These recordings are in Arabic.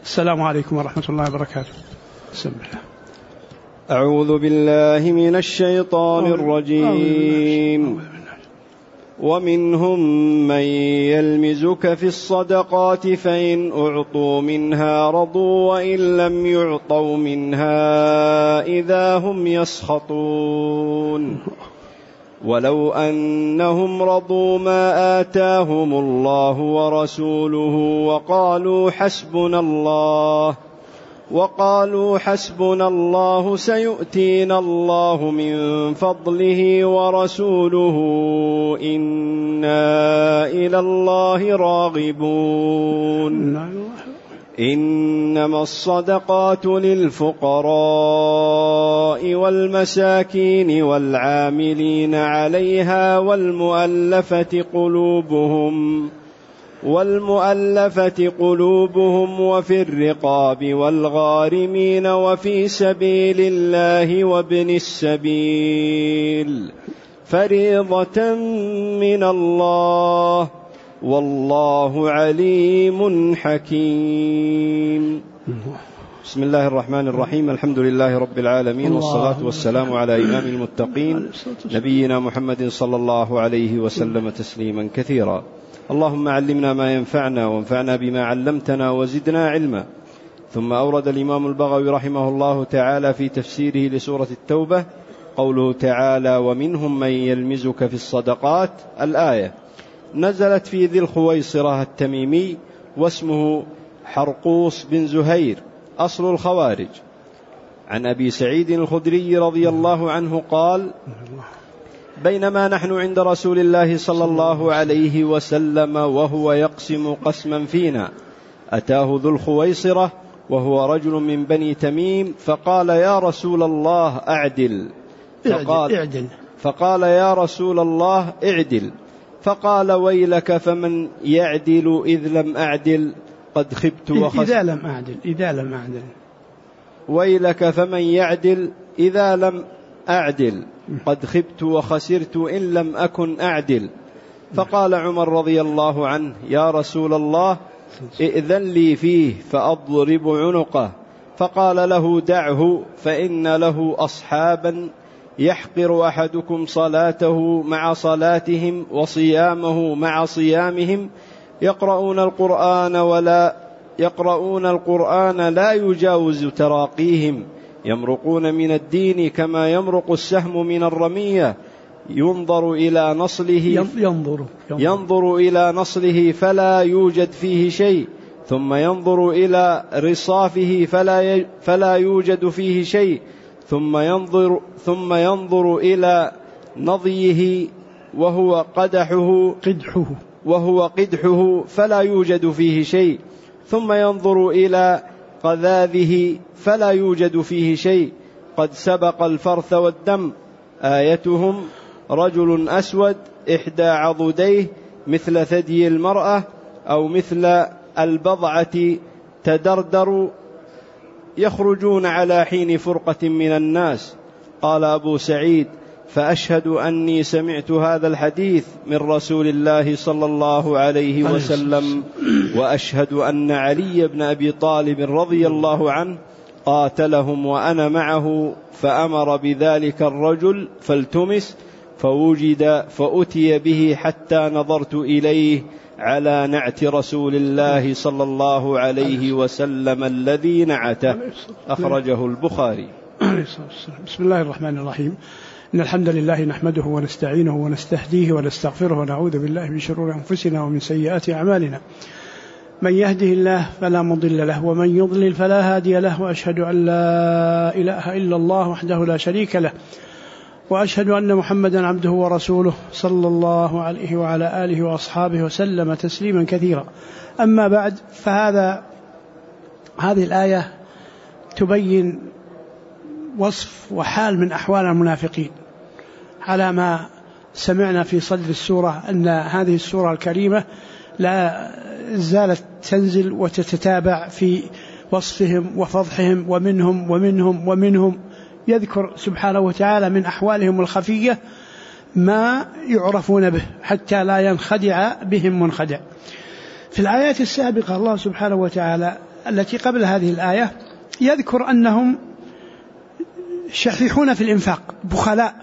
السلام عليكم ورحمة الله وبركاته. بسم الله. أعوذ بالله من الشيطان الرجيم. ومنهم من يلمزك في الصدقات فإن أعطوا منها رضوا وإن لم يعطوا منها إذا هم يسخطون ولو أنهم رضوا ما آتاهم الله ورسوله وقالوا حسبنا الله سيؤتينا الله من فضله ورسوله إنا إلى الله راغبون. إنما الصدقات للفقراء والمساكين والعاملين عليها والمؤلفة قلوبهم وفي الرقاب والغارمين وفي سبيل الله وابن السبيل فريضة من الله والله عليم حكيم. بسم الله الرحمن الرحيم. الحمد لله رب العالمين، والصلاة والسلام على إمام المتقين نبينا محمد صلى الله عليه وسلم تسليما كثيرا. اللهم علمنا ما ينفعنا وانفعنا بما علمتنا وزدنا علما. ثم أورد الإمام البغوي رحمه الله تعالى في تفسيره لسورة التوبة قوله تعالى: ومنهم من يلمزك في الصدقات. الآية نزلت في ذي الخويصرة التميمي واسمه حرقوس بن زهير أصل الخوارج. عن أبي سعيد الخدري رضي الله عنه قال: بينما نحن عند رسول الله صلى الله عليه وسلم وهو يقسم قسما فينا أتاه ذو الخويصرة وهو رجل من بني تميم فقال: يا رسول الله أعدل. فقال: يا رسول الله اعدل. فقال: ويلك فمن يعدل إذ لم أعدل قد خبت وخسرت. إذا لم أعدل. ويلك فمن يعدل إذا لم أعدل قد خبت وخسرت إن لم أكن أعدل. فقال عمر رضي الله عنه: يا رسول الله ائذن لي فيه فأضرب عنقه. فقال له: دعه فإن له أصحابا يحقر أحدكم صلاته مع صلاتهم وصيامه مع صيامهم يقرؤون القرآن لا يجاوز تراقيهم يمرقون من الدين كما يمرق السهم من الرمية ينظر إلى نصله فلا يوجد فيه شيء ثم ينظر إلى رصافه فلا يوجد فيه شيء ثم ينظر إلى نضيه وهو قدحه فلا يوجد فيه شيء ثم ينظر إلى قذاذه فلا يوجد فيه شيء قد سبق الفرث والدم. آيتهم رجل أسود إحدى عضديه مثل ثدي المرأة أو مثل البضعة تدردر يخرجون على حين فرقة من الناس. قال أبو سعيد: فأشهد أني سمعت هذا الحديث من رسول الله صلى الله عليه وسلم، وأشهد أن علي بن أبي طالب رضي الله عنه قاتلهم وأنا معه، فأمر بذلك الرجل فالتمس فوجد فأتي به حتى نظرت إليه على نعت رسول الله صلى الله عليه وسلم الذي نعته. أخرجه البخاري. بسم الله الرحمن الرحيم. إن الحمد لله نحمده ونستعينه ونستهديه ونستغفره ونعوذ بالله من شرور أنفسنا ومن سيئات أعمالنا. من يهده الله فلا مضل له ومن يضلل فلا هادي له، وأشهد أن لا إله إلا الله وحده لا شريك له، وأشهد أن محمدا عبده ورسوله صلى الله عليه وعلى آله وأصحابه وسلم تسليما كثيرا. أما بعد، هذه الآية تبين وصف وحال من أحوال المنافقين، على ما سمعنا في صدر السورة أن هذه السورة الكريمة لا زالت تنزل وتتتابع في وصفهم وفضحهم ومنهم يذكر سبحانه وتعالى من أحوالهم الخفية ما يعرفون به حتى لا ينخدع بهم منخدع. في الآيات السابقة الله سبحانه وتعالى التي قبل هذه الآية يذكر أنهم شحيحون في الإنفاق، بخلاء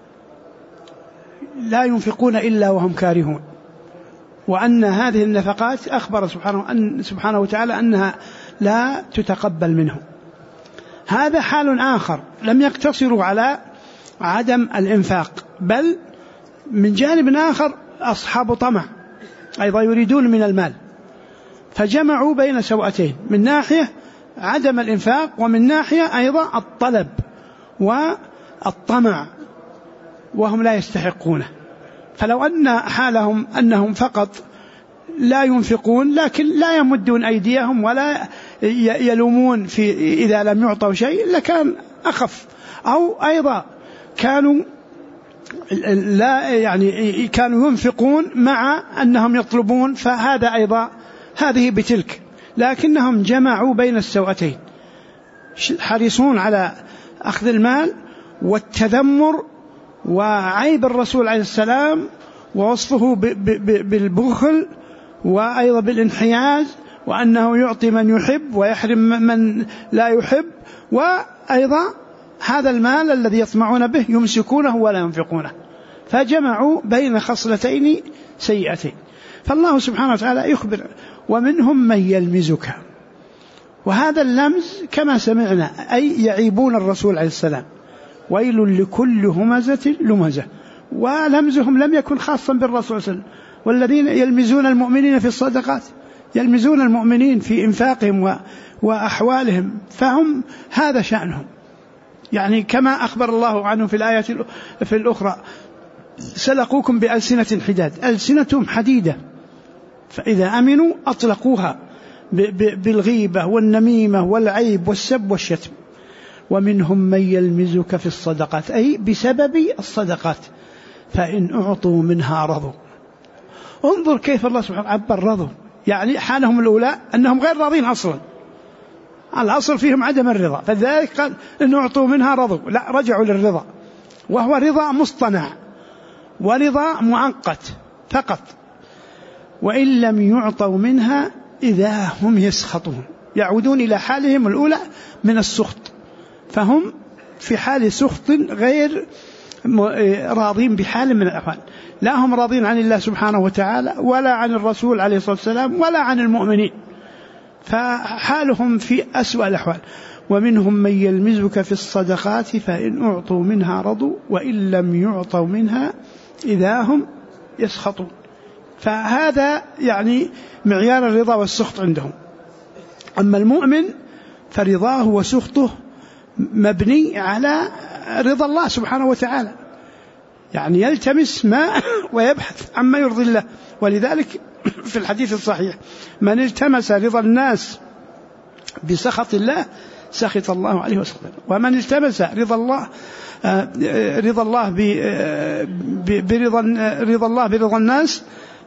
لا ينفقون إلا وهم كارهون، وأن هذه النفقات أخبر سبحانه وتعالى أنها لا تتقبل منهم. هذا حال آخر، لم يقتصروا على عدم الإنفاق، بل من جانب آخر أصحاب طمع أيضا يريدون من المال، فجمعوا بين سوأتين، من ناحية عدم الإنفاق، ومن ناحية أيضا الطلب والطمع وهم لا يستحقونه. فلو أن حالهم أنهم فقط لا ينفقون لكن لا يمدون أيديهم ولا يلومون في إذا لم يعطوا شيء لكان أخف، أو أيضا كانوا كانوا ينفقون مع أنهم يطلبون، فهذا أيضا هذه بتلك، لكنهم جمعوا بين السوأتين، حريصون على أخذ المال والتذمر وعيب الرسول عليه السلام ووصفه بالبخل وأيضا بالانحياز، وأنه يعطي من يحب ويحرم من لا يحب، وأيضا هذا المال الذي يطمعون به يمسكونه ولا ينفقونه، فجمعوا بين خصلتين سيئتين. فالله سبحانه وتعالى يخبر ومنهم من يلمزك، وهذا اللمز كما سمعنا أي يعيبون الرسول عليه السلام، ويل لكل همزة لمزة، ولمزهم لم يكن خاصا بالرسول صلى الله عليه وسلم، والذين يلمزون المؤمنين في الصدقات يلمزون المؤمنين في إنفاقهم وأحوالهم، فهم هذا شأنهم، كما أخبر الله عنه في الآية في الأخرى سلقوكم بألسنة حداد، ألسنتهم حديدة، فإذا أمنوا أطلقوها بالغيبة والنميمة والعيب والسب والشتم. ومنهم من يلمزك في الصدقات أي بسبب الصدقات فإن أعطوا منها رضوا. انظر كيف الله سبحانه عبر رضوا، حالهم الأولى أنهم غير راضين أصلا، الأصل فيهم عدم الرضا، فذلك قال إن أعطوا منها رضوا، لا رجعوا للرضا، وهو رضا مصطنع ورضا معقد فقط. وإن لم يعطوا منها إذا هم يسخطون، يعودون إلى حالهم الأولى من السخط، فهم في حال سخط غير راضين بحال من الأحوال، لا هم راضين عن الله سبحانه وتعالى ولا عن الرسول عليه الصلاة والسلام ولا عن المؤمنين، فحالهم في أسوأ الأحوال. ومنهم من يلمزك في الصدقات فإن أعطوا منها رضوا وإن لم يعطوا منها إذا هم يسخطون. فهذا معيار الرضا والسخط عندهم. أما المؤمن فرضاه وسخطه مبني على رضا الله سبحانه وتعالى، يلتمس ما ويبحث عما يرضي الله. ولذلك في الحديث الصحيح من التمس رضا الناس بسخط الله سخط الله عليه وسلم، ومن التمس رضا الله برضا الناس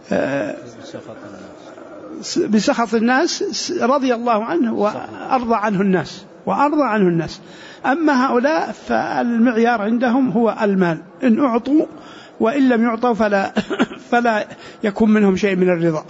بسخط الناس رضي الله عنه وأرضى عنه الناس. أما هؤلاء فالمعيار عندهم هو المال، إن أعطوا وإن لم يعطوا فلا يكون منهم شيء من الرضا.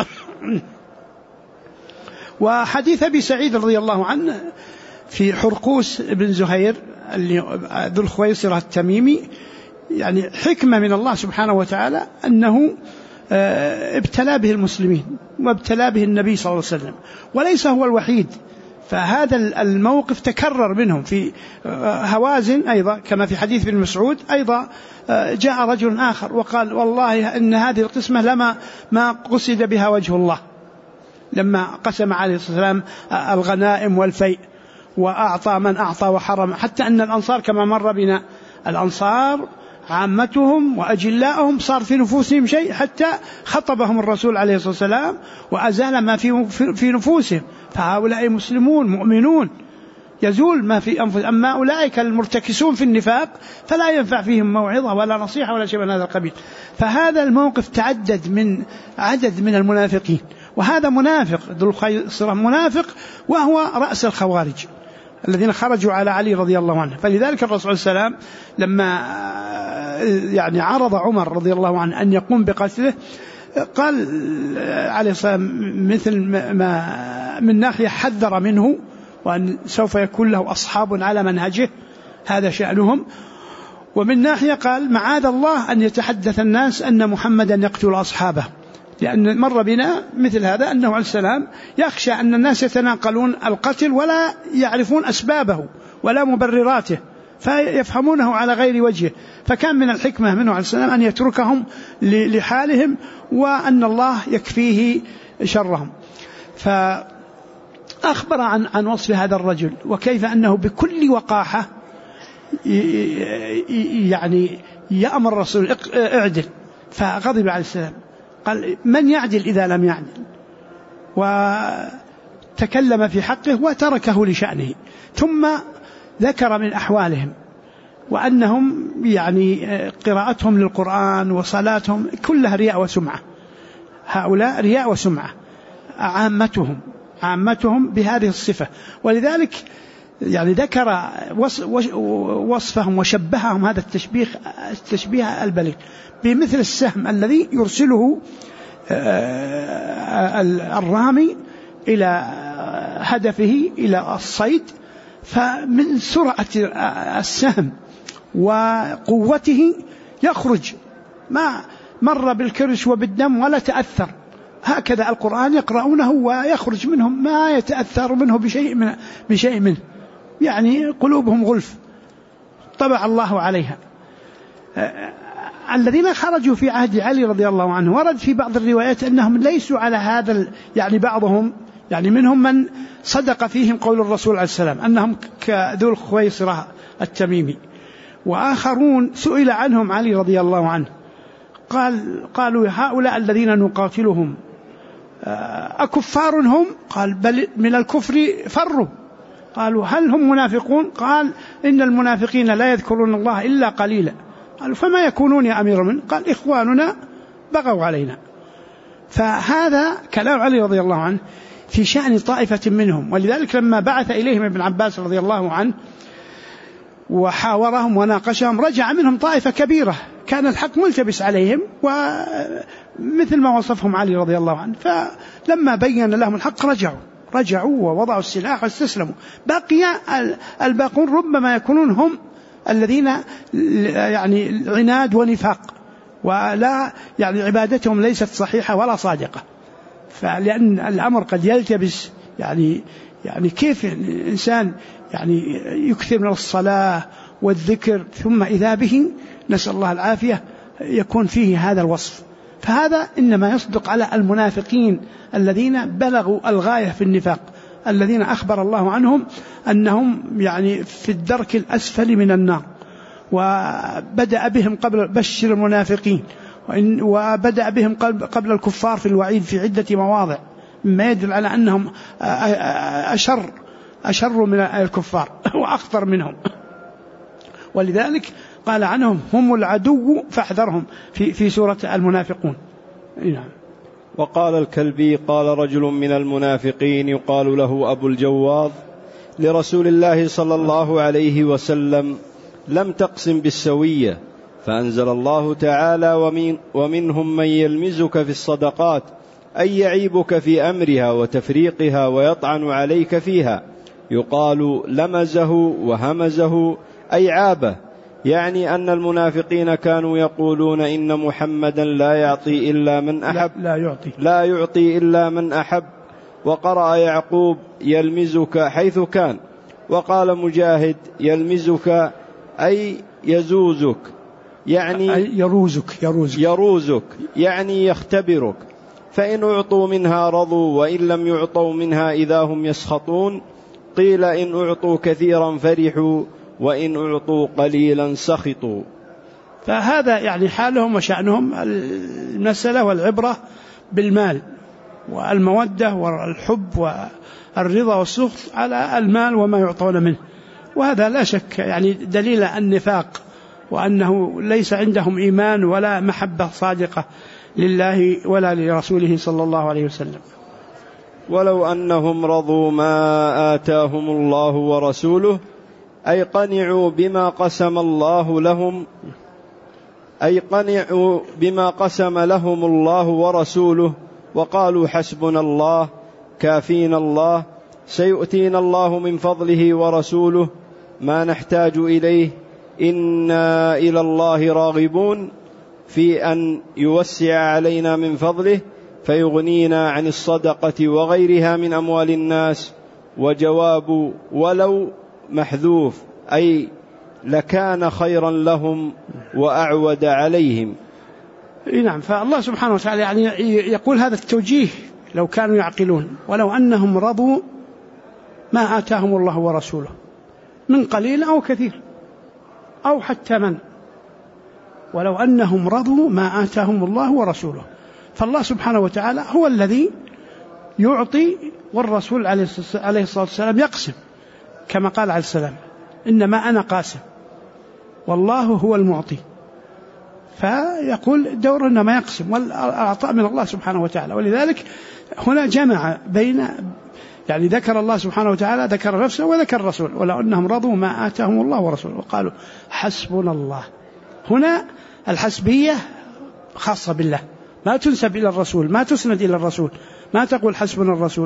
وحديث أبي سعيد رضي الله عنه في حرقوس بن زهير ذو الخويصرة التميمي، حكمة من الله سبحانه وتعالى أنه ابتلى به المسلمين وابتلى به النبي صلى الله عليه وسلم، وليس هو الوحيد، فهذا الموقف تكرر منهم في هوازن أيضا، كما في حديث ابن مسعود أيضا جاء رجل آخر وقال والله إن هذه القسمة ما قصد بها وجه الله، لما قسم عليه الصلاة والسلام الغنائم والفيء وأعطى من أعطى وحرم، حتى أن الأنصار كما مر بنا الأنصار عامتهم وأجلاءهم صار في نفوسهم شيء، حتى خطبهم الرسول عليه الصلاة والسلام وأزال ما في نفوسهم، فهؤلاء مسلمون مؤمنون يزول ما في أنفسهم. أما أولئك المرتكسون في النفاق فلا ينفع فيهم موعظة ولا نصيحة ولا شيء من هذا القبيل. فهذا الموقف تعدد من عدد من المنافقين، وهذا منافق ذو الخيصرة منافق، وهو رأس الخوارج الذين خرجوا على علي رضي الله عنه. فلذلك الرسول صلى الله عليه وسلم لما عرض عمر رضي الله عنه أن يقوم بقتله قال عليه الصلاة والسلام من ناحية حذر منه وأن سوف يكون له أصحاب على منهجه، هذا شأنهم. ومن ناحية قال معاذ الله أن يتحدث الناس أن محمدا يقتل أصحابه، لأن مر بنا مثل هذا أنه عليه السلام يخشى أن الناس يتناقلون القتل ولا يعرفون أسبابه ولا مبرراته فيفهمونه على غير وجهه، فكان من الحكمة منه عليه السلام أن يتركهم لحالهم وأن الله يكفيه شرهم. فأخبر عن وصف هذا الرجل وكيف أنه بكل وقاحة يعني يأمر الرسول اعدل، فغضب عليه السلام قال من يعدل إذا لم يعدل، وتكلم في حقه وتركه لشأنه. ثم ذكر من أحوالهم وأنهم يعني قراءتهم للقرآن وصلاتهم كلها رياء وسمعة، هؤلاء رياء وسمعة عامتهم بهذه الصفة. ولذلك يعني ذكر وصفهم وشبههم هذا التشبيه البليغ بمثل السهم الذي يرسله الرامي إلى هدفه إلى الصيد، فمن سرعة السهم وقوته يخرج ما مر بالكرش وبالدم ولا تأثر. هكذا القرآن يقرؤونه ويخرج منهم ما يتأثر منه بشيء منه، يعني قلوبهم غلف طبع الله عليها. الذين خرجوا في عهد علي رضي الله عنه ورد في بعض الروايات أنهم ليسوا على هذا، يعني بعضهم يعني منهم من صدق فيهم قول الرسول عليه السلام أنهم كذو الخويصرة التميمي، وآخرون سئل عنهم علي رضي الله عنه قالوا هؤلاء الذين نقاتلهم أكفار هم؟ قال بل من الكفر فروا. قالوا هل هم منافقون؟ قال إن المنافقين لا يذكرون الله إلا قليلا. قالوا فما يكونون يا أمير المؤمنين؟ قال إخواننا بغوا علينا. فهذا كلام علي رضي الله عنه في شأن طائفة منهم. ولذلك لما بعث إليهم ابن عباس رضي الله عنه وحاورهم وناقشهم رجع منهم طائفة كبيرة كان الحق ملتبس عليهم ومثل ما وصفهم علي رضي الله عنه، فلما بين لهم الحق رجعوا ووضعوا السلاح واستسلموا. بقي الباقون ربما يكونون هم الذين يعني عناد ونفاق ولا يعني عبادتهم ليست صحيحة ولا صادقة، فلأن الأمر قد يلتبس يعني كيف الإنسان يعني يكثر من الصلاة والذكر ثم إذا به نسأل الله العافية يكون فيه هذا الوصف. فهذا إنما يصدق على المنافقين الذين بلغوا الغاية في النفاق، الذين أخبر الله عنهم أنهم يعني في الدرك الأسفل من النار، وبدأ بهم قبل بشر المنافقين، وبدأ بهم قبل الكفار في الوعيد في عدة مواضع مما يدل على أنهم أشر من الكفار وأخطر منهم. ولذلك قال عنهم هم العدو فاحذرهم في سورة المنافقون. نعم. وقال الكلبي قال رجل من المنافقين يقال له أبو الجواد لرسول الله صلى الله عليه وسلم لم تقسم بالسوية، فأنزل الله تعالى ومنهم من يلمزك في الصدقات أي يعيبك في أمرها وتفريقها ويطعن عليك فيها، يقال لمزه وهمزه أي عابه، يعني أن المنافقين كانوا يقولون إن محمدا لا يعطي إلا من أحب لا يعطي إلا من أحب. وقرأ يعقوب يلمزك حيث كان. وقال مجاهد يلمزك أي يزوزك، يعني يروزك يعني يختبرك، فإن أعطوا منها رضوا وإن لم يعطوا منها إذا هم يسخطون. قيل إن أعطوا كثيرا فرحوا وإن أعطوا قليلا سخطوا. فهذا يعني حالهم وشأنهم. المسألة والعبرة بالمال والمودة والحب والرضا والسخط على المال وما يعطون منه، وهذا لا شك يعني دليل النفاق وأنه ليس عندهم إيمان ولا محبة صادقة لله ولا لرسوله صلى الله عليه وسلم. ولو أنهم رضوا ما آتاهم الله ورسوله أي قنعوا بما قسم لهم الله ورسوله وقالوا حسبنا الله، كافينا الله، سيؤتينا الله من فضله ورسوله ما نحتاج إليه، إنا إلى الله راغبون في أن يوسع علينا من فضله فيغنينا عن الصدقة وغيرها من أموال الناس. وجواب ولو محذوف، أي لكان خيرا لهم وأعود عليهم. نعم. فالله سبحانه وتعالى يعني يقول هذا التوجيه لو كانوا يعقلون، ولو أنهم رضوا ما آتاهم الله ورسوله من قليل أو كثير أو حتى من، ولو أنهم رضوا ما آتاهم الله ورسوله. فالله سبحانه وتعالى هو الذي يعطي، والرسول عليه الصلاة والسلام يقسم، كما قال عليه السلام إنما أنا قاسم والله هو المعطي. فيقول دور إنما يقسم، والعطاء من الله سبحانه وتعالى. ولذلك هنا جمع بين، يعني ذكر الله سبحانه وتعالى، ذكر نفسه وذكر الرسول، ولو أنهم رضوا ما آتاهم الله ورسوله وقالوا حسبنا الله. هنا الحسبية خاصة بالله، ما تنسب إلى الرسول، ما تسند إلى الرسول، ما تقول حسبنا الرسول.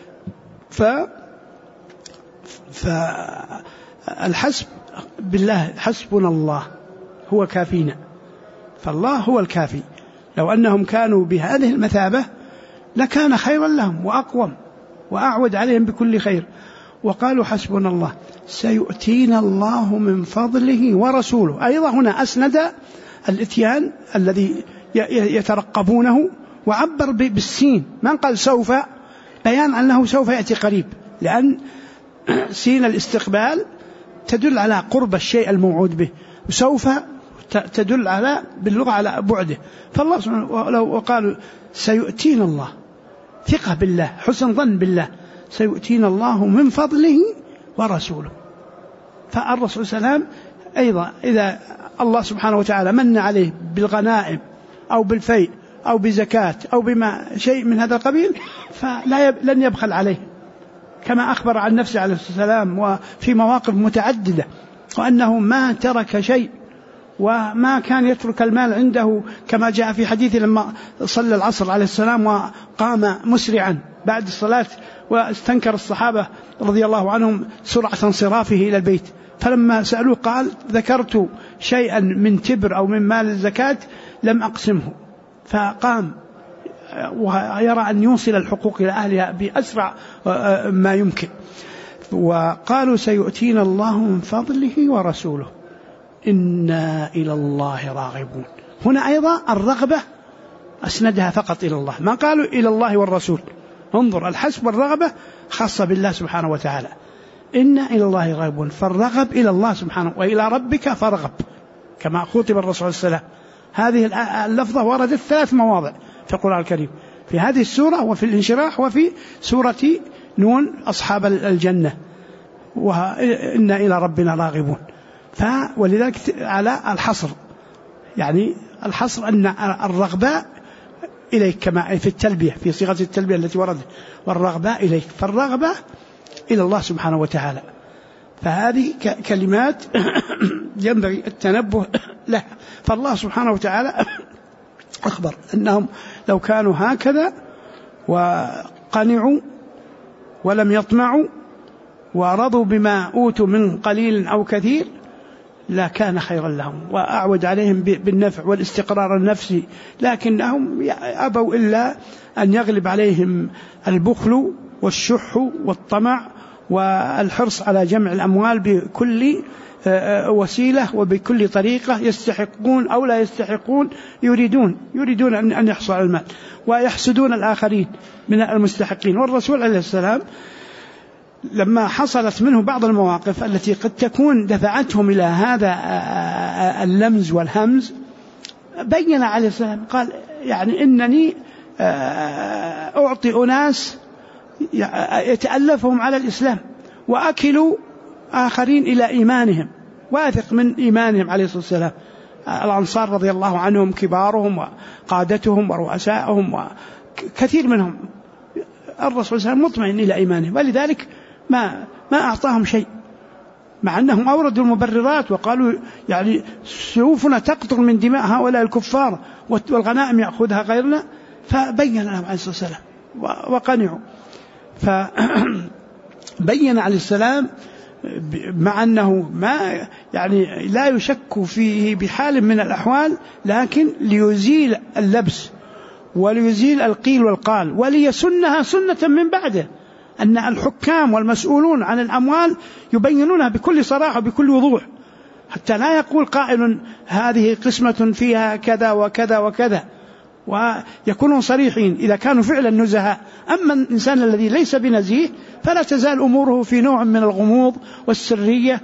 فالحسب بالله، حسبنا الله هو كافينا، فالله هو الكافي. لو أنهم كانوا بهذه المثابة لكان خيرا لهم وأقوم وأعود عليهم بكل خير. وقالوا حسبنا الله سيؤتينا الله من فضله ورسوله. أيضا هنا أسند الإتيان الذي يترقبونه، وعبر بالسين، ما قال سوف، بيان أنه سوف يأتي قريب، لأن سين الاستقبال تدل على قرب الشيء الموعود به، وسوف تدل على باللغة على بعده. فالله سبحانه لو قالوا سيؤتينا الله، ثقة بالله، حسن ظن بالله، سيؤتينا الله من فضله ورسوله. فالرسول صلى الله عليه وسلم أيضا إذا الله سبحانه وتعالى من عليه بالغنائم أو بالفيء أو بزكاة أو بما شيء من هذا القبيل فلن يبخل عليه، كما أخبر عن نفسه عليه الصلاة والسلام وفي مواقف متعددة، وأنه ما ترك شيء وما كان يترك المال عنده، كما جاء في حديث لما صلى العصر عليه السلام وقام مسرعا بعد الصلاة، واستنكر الصحابة رضي الله عنهم سرعة انصرافه إلى البيت، فلما سألوه قال ذكرت شيئا من تبر أو من مال الزكاة لم أقسمه، فقام ويرى أن يوصل الحقوق إلى أهلها بأسرع ما يمكن. وقالوا سيؤتينا الله من فضله ورسوله إنا إلى الله راغبون. هنا أيضا الرغبة أسندها فقط إلى الله، ما قالوا إلى الله والرسول. انظر، الحسب والرغبة خاصة بالله سبحانه وتعالى، إنا إلى الله راغبون، فالرغب إلى الله سبحانه، وإلى ربك فارغب، كما خطب الرسول صلى الله عليه وسلم. هذه اللفظة وردت 3 مواضع في القرآن الكريم، في هذه السورة وفي الانشراح وفي سورة نون أصحاب الجنة، وإنا إلى ربنا راغبون. ولذلك على الحصر، يعني الحصر أن الرغبة إليك كما في التلبية، في صيغة التلبية التي وردت، والرغبة إليك، فالرغبة إلى الله سبحانه وتعالى. فهذه كلمات ينبغي التنبه لها. فالله سبحانه وتعالى أخبر أنهم لو كانوا هكذا وقنعوا ولم يطمعوا ورضوا بما أوتوا من قليل أو كثير لا كان خيرا لهم وأعود عليهم بالنفع والاستقرار النفسي، لكنهم أبوا إلا أن يغلب عليهم البخل والشح والطمع والحرص على جمع الأموال بكل وسيلة وبكل طريقة، يستحقون أو لا يستحقون، يريدون أن يحصل على المال ويحسدون الآخرين من المستحقين. والرسول عليه السلام لما حصلت منه بعض المواقف التي قد تكون دفعتهم إلى هذا اللمز والهمز، بين عليه السلام قال يعني إنني أعطي أناس يتألفهم على الإسلام وأكلوا آخرين إلى إيمانهم، واثق من إيمانهم عليه الصلاة والسلام. الأنصار رضي الله عنهم كبارهم وقادتهم ورؤسائهم وكثير منهم الرسول صلى الله عليه وسلم مطمئن إلى إيمانهم، ولذلك ما أعطاهم شيء، مع أنهم أوردوا المبررات وقالوا يعني سيوفنا تقطر من دماء هؤلاء الكفار والغنائم يأخذها غيرنا، فبين لهم عليه الصلاة والسلام وقنعوا. فبين عليه السلام مع أنه ما يعني لا يشك فيه بحال من الأحوال، لكن ليزيل اللبس وليزيل القيل والقال وليسنها سنة من بعده، أن الحكام والمسؤولون عن الأموال يبينونها بكل صراحة وبكل وضوح، حتى لا يقول قائل هذه قسمة فيها كذا وكذا وكذا، ويكونون صريحين إذا كانوا فعلا نزهاء. أما الإنسان الذي ليس بنزيه فلا تزال أموره في نوع من الغموض والسرية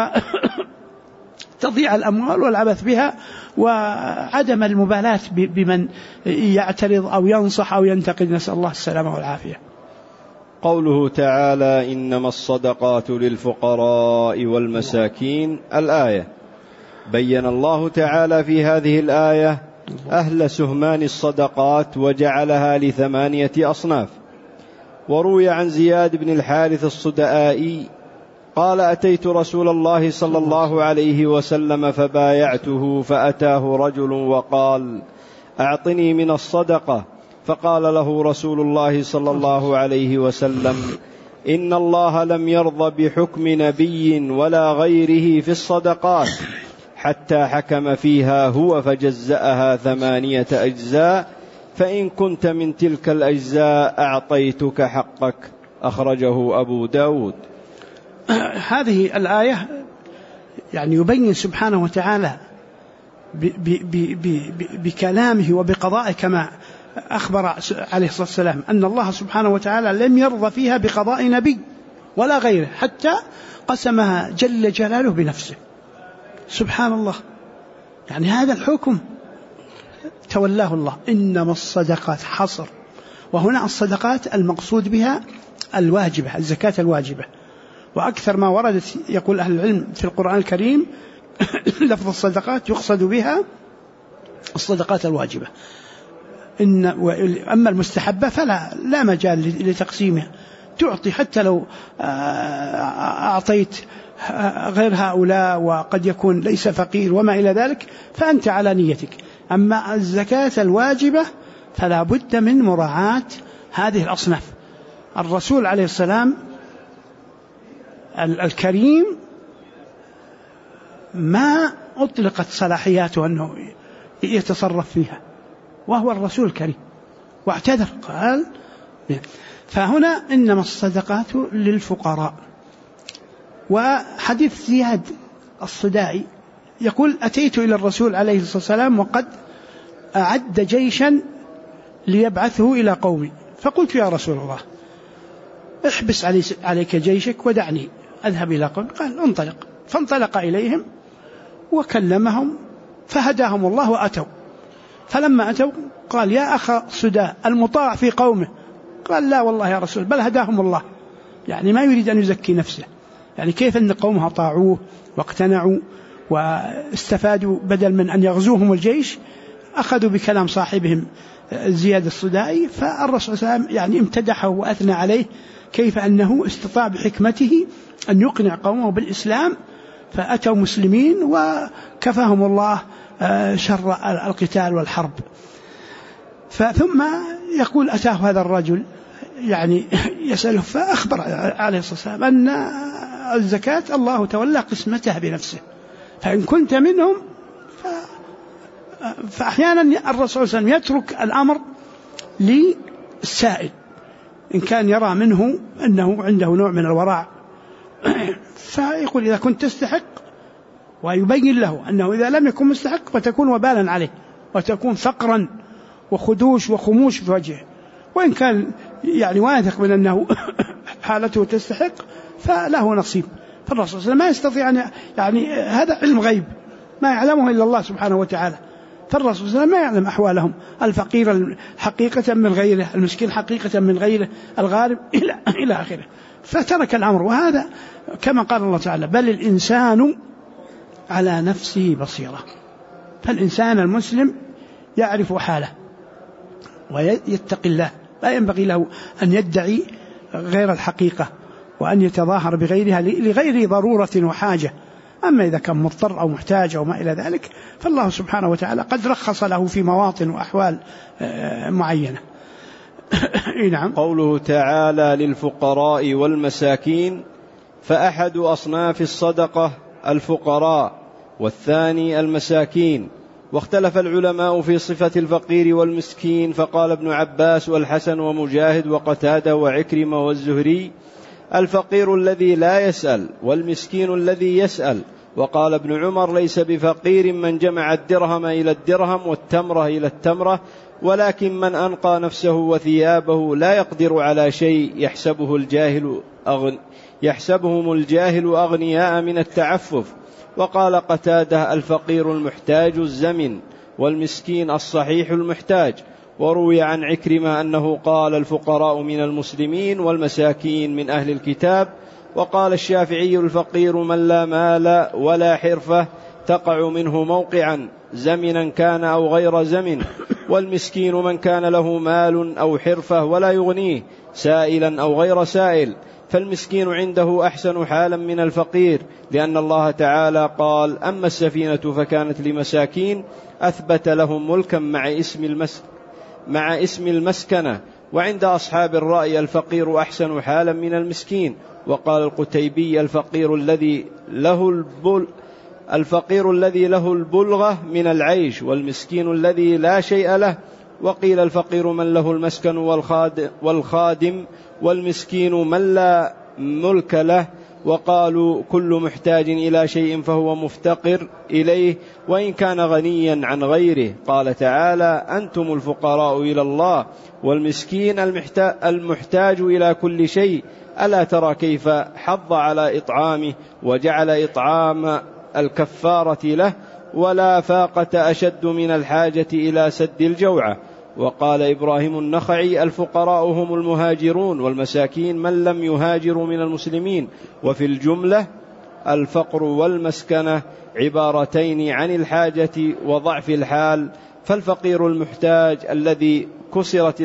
وتضيع الأموال والعبث بها وعدم المبالاة بمن يعترض أو ينصح أو ينتقد، نسأل الله السلامة والعافية. قوله تعالى إنما الصدقات للفقراء والمساكين، الآية. بين الله تعالى في هذه الآية أهل سهمان الصدقات وجعلها ل8 أصناف. وروي عن زياد بن الحارث الصدائي قال أتيت رسول الله صلى الله عليه وسلم فبايعته، فأتاه رجل وقال أعطني من الصدقة، فقال له رسول الله صلى الله عليه وسلم إن الله لم يرض بحكم نبي ولا غيره في الصدقات حتى حكم فيها هو فجزأها 8 أجزاء، فإن كنت من تلك الأجزاء أعطيتك حقك. أخرجه أبو داود. هذه الآية يعني يبين سبحانه وتعالى بكلامه وبقضائه كما أخبر عليه الصلاة والسلام أن الله سبحانه وتعالى لم يرضى فيها بقضاء نبي ولا غيره، حتى قسمها جل جلاله بنفسه. سبحان الله، يعني هذا الحكم تولاه الله. إنما الصدقات حصر، وهنا الصدقات المقصود بها الواجبة، الزكاة الواجبة. وأكثر ما وردت يقول أهل العلم في القرآن الكريم لفظ الصدقات يقصد بها الصدقات الواجبة. أما المستحبة فلا مجال لتقسيمها، تعطي حتى لو أعطيت غير هؤلاء وقد يكون ليس فقير وما إلى ذلك فأنت على نيتك. أما الزكاة الواجبة فلا بد من مراعاة هذه الأصناف. الرسول عليه السلام الكريم ما أطلقت صلاحياته أنه يتصرف فيها، وهو الرسول الكريم، واعتذر قال. فهنا إنما الصدقات للفقراء. وحديث زياد الصدائي يقول أتيت إلى الرسول عليه الصلاة والسلام وقد أعد جيشا ليبعثه إلى قومي، فقلت يا رسول الله احبس عليك جيشك ودعني أذهب إلى قومي. قال انطلق. فانطلق إليهم وكلمهم فهداهم الله وأتوا. فلما أتوا قال يا أخ صداء المطاع في قومه؟ قال لا والله يا رسول، بل هداهم الله. يعني ما يريد أن يزكي نفسه، يعني كيف أن قومها طاعوه واقتنعوا واستفادوا، بدل من أن يغزوهم الجيش أخذوا بكلام صاحبهم زياد الصدائي. فالرسول صلى الله عليه وسلم يعني امتدحه وأثنى عليه كيف أنه استطاع بحكمته أن يقنع قومه بالإسلام، فأتوا مسلمين وكفاهم الله شر القتال والحرب. ثم يقول أتاه هذا الرجل يعني يسأله، فأخبر عليه الصلاة والسلام أن الزكاة الله تولى قسمتها بنفسه، فإن كنت منهم فأحيانا الرسول صلى الله عليه وسلم يترك الأمر للسائل إن كان يرى منه أنه عنده نوع من الورع، فيقول إذا كنت تستحق، ويبين له أنه إذا لم يكن مستحق فتكون وبالا عليه وتكون فقرا وخدوش وخموش في وجهه. وإن كان يعني واثق من أنه حالته تستحق فله نصيب. فالرسول صلى الله عليه وسلم ما يستطيع أن يعني هذا علم غيب ما يعلمه إلا الله سبحانه وتعالى. فالرسول صلى الله عليه وسلم ما يعلم أحوالهم، الفقير حقيقة من غيره، المسكين حقيقة من غيره، الغارب إلى آخره. فترك الأمر. وهذا كما قال الله تعالى بل الإنسان على نفسه بصيرة. فالإنسان المسلم يعرف حاله ويتقي الله، لا ينبغي له أن يدعي غير الحقيقة وأن يتظاهر بغيرها لغير ضرورة وحاجة. أما إذا كان مضطر أو محتاج أو ما إلى ذلك فالله سبحانه وتعالى قد رخص له في مواطن وأحوال معينة. نعم. قوله تعالى للفقراء والمساكين، فأحد أصناف الصدقة الفقراء والثاني المساكين. واختلف العلماء في صفة الفقير والمسكين، فقال ابن عباس والحسن ومجاهد وقتادة وعكرمة والزهري: الفقير الذي لا يسأل، والمسكين الذي يسأل. وقال ابن عمر: ليس بفقير من جمع الدرهم إلى الدرهم والتمرة إلى التمرة، ولكن من أنقى نفسه وثيابه لا يقدر على شيء يحسبهم الجاهل أغنياء من التعفف. وقال قتادة: الفقير المحتاج الزمن، والمسكين الصحيح المحتاج. وروي عن عكرمة أنه قال: الفقراء من المسلمين والمساكين من أهل الكتاب. وقال الشافعي: الفقير من لا مال ولا حرفة تقع منه موقعا، زمنا كان أو غير زمن. والمسكين من كان له مال أو حرفة ولا يغنيه، سائلا أو غير سائل. فالمسكين عنده أحسن حالا من الفقير، لأن الله تعالى قال: أما السفينة فكانت لمساكين أثبت لهم ملكا مع اسم المسكنة. وعند أصحاب الرأي الفقير أحسن حالا من المسكين. وقال القتيبي: الفقير الذي له البلغة من العيش، والمسكين الذي لا شيء له. وقيل: الفقير من له المسكن والخادم، والمسكين من لا ملك له. وقالوا: كل محتاج إلى شيء فهو مفتقر إليه وإن كان غنيا عن غيره. قال تعالى: أنتم الفقراء إلى الله، والمسكين المحتاج إلى كل شيء. ألا ترى كيف حض على إطعامه وجعل إطعام الكفارة له؟ ولا فاقة أشد من الحاجة إلى سد الجوعة. وقال إبراهيم النخعي: الفقراء هم المهاجرون، والمساكين من لم يهاجروا من المسلمين. وفي الجملة الفقر والمسكنة عبارتين عن الحاجة وضعف الحال. فالفقير المحتاج الذي كسرت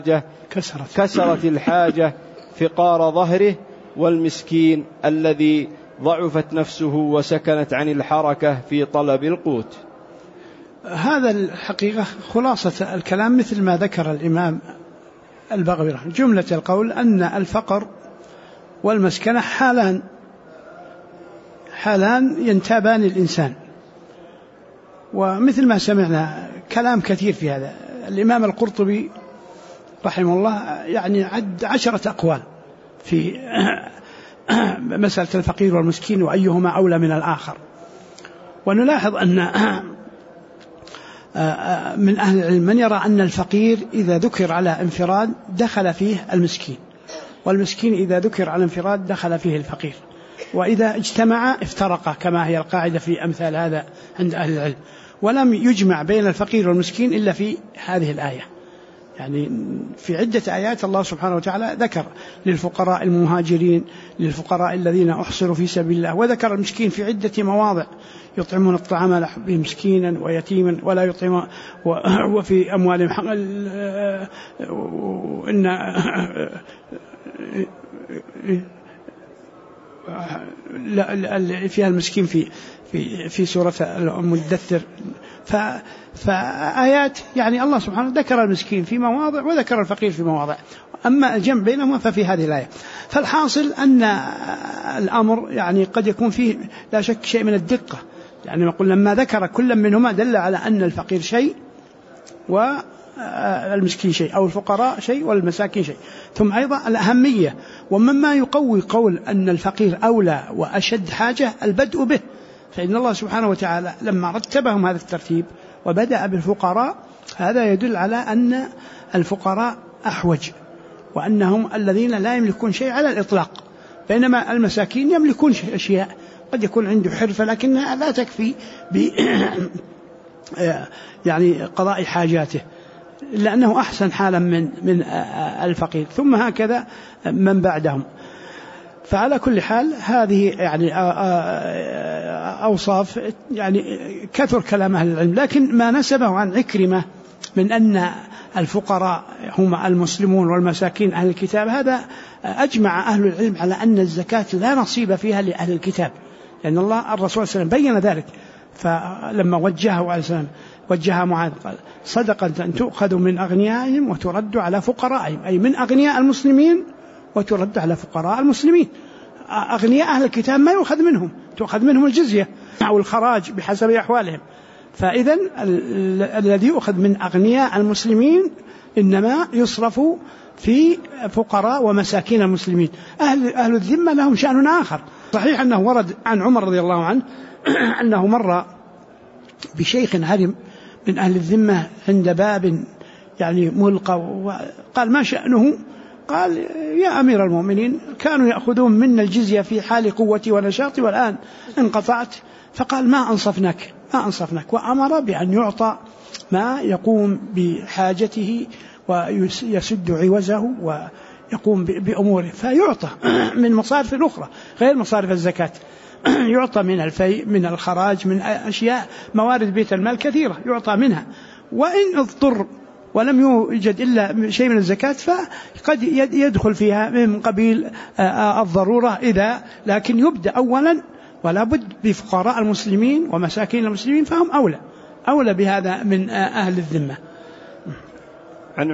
الحاجة فقار ظهره، والمسكين الذي ضعفت نفسه وسكنت عن الحركة في طلب القوت. هذا الحقيقة خلاصة الكلام مثل ما ذكر الإمام البغوي جملة القول أن الفقر والمسكنة حالان ينتابان الإنسان. ومثل ما سمعنا كلام كثير في هذا. الإمام القرطبي رحمه الله يعني عد 10 أقوال في مسألة الفقير والمسكين وأيهما أولى من الآخر. ونلاحظ أن من أهل العلم من يرى أن الفقير إذا ذكر على انفراد دخل فيه المسكين، والمسكين إذا ذكر على انفراد دخل فيه الفقير، وإذا اجتمع افترقا، كما هي القاعدة في أمثال هذا عند أهل العلم. ولم يجمع بين الفقير والمسكين إلا في هذه الآية. يعني في عدة آيات الله سبحانه وتعالى ذكر للفقراء المهاجرين، للفقراء الذين أحصروا في سبيل الله، وذكر المسكين في عدة مواضع: يطعمون الطعام على حبه مسكينا ويتيما ولا يطعم، وفي أموالهم إن فيها المسكين في سورة المدثر. فآيات يعني الله سبحانه ذكر المسكين في مواضع وذكر الفقير في مواضع، أما الجمع بينهما ففي هذه الآية. فالحاصل أن الأمر يعني قد يكون فيه لا شك شيء من الدقة، يعني نقول لما ذكر كل منهما دل على أن الفقير شيء والمسكين شيء، أو الفقراء شيء والمساكين شيء. ثم أيضا الأهمية، ومما يقوي قول أن الفقير أولى وأشد حاجة البدء به، فإن الله سبحانه وتعالى لما رتبهم هذا الترتيب وبدأ بالفقراء هذا يدل على أن الفقراء أحوج، وأنهم الذين لا يملكون شيء على الإطلاق، بينما المساكين يملكون أشياء، قد يكون عنده حرفة لكنها لا تكفي يعني قضاء حاجاته، لأنه أحسن حالا من الفقير. ثم هكذا من بعدهم. فعلى كل حال هذه يعني أوصاف يعني كثر كلام أهل العلم. لكن ما نسبه عن عكرمة من أن الفقراء هم المسلمون والمساكين أهل الكتاب، هذا أجمع أهل العلم على أن الزكاة لا نصيب فيها لأهل الكتاب، لأن الله الرسول صلى الله عليه وسلم بين ذلك، فلما وجهه عليه السلام وجهها معاذ قال صدقة تؤخذ من أغنيائهم وترد على فقرائهم، أي من أغنياء المسلمين وترد على فقراء المسلمين. أغنياء أهل الكتاب ما يؤخذ منهم، تؤخذ منهم الجزية أو الخراج بحسب أحوالهم. فإذن الذي يؤخذ من أغنياء المسلمين إنما يصرف في فقراء ومساكين المسلمين. أهل الذمة لهم شأن آخر. صحيح أنه ورد عن عمر رضي الله عنه أنه مر بشيخ هرم من أهل الذمة عند باب يعني ملقى، وقال ما شأنه؟ قال يا أمير المؤمنين كانوا يأخذون منا الجزية في حال قوتي ونشاطي والآن انقطعت. فقال ما أنصفناك، وأمر بأن يعطى ما يقوم بحاجته ويسد عوزه ويقوم بأموره، فيعطى من مصارف أخرى غير مصارف الزكاة. يعطى من الفيء، من الخراج، من أشياء موارد بيت المال كثيرة يعطى منها. وإن اضطر ولم يوجد إلا شيء من الزكاة فقد يدخل فيها من قبيل الضرورة لكن يبدأ أولا ولا بد بفقراء المسلمين ومساكين المسلمين، فهم أولى بهذا من أهل الذمة. عن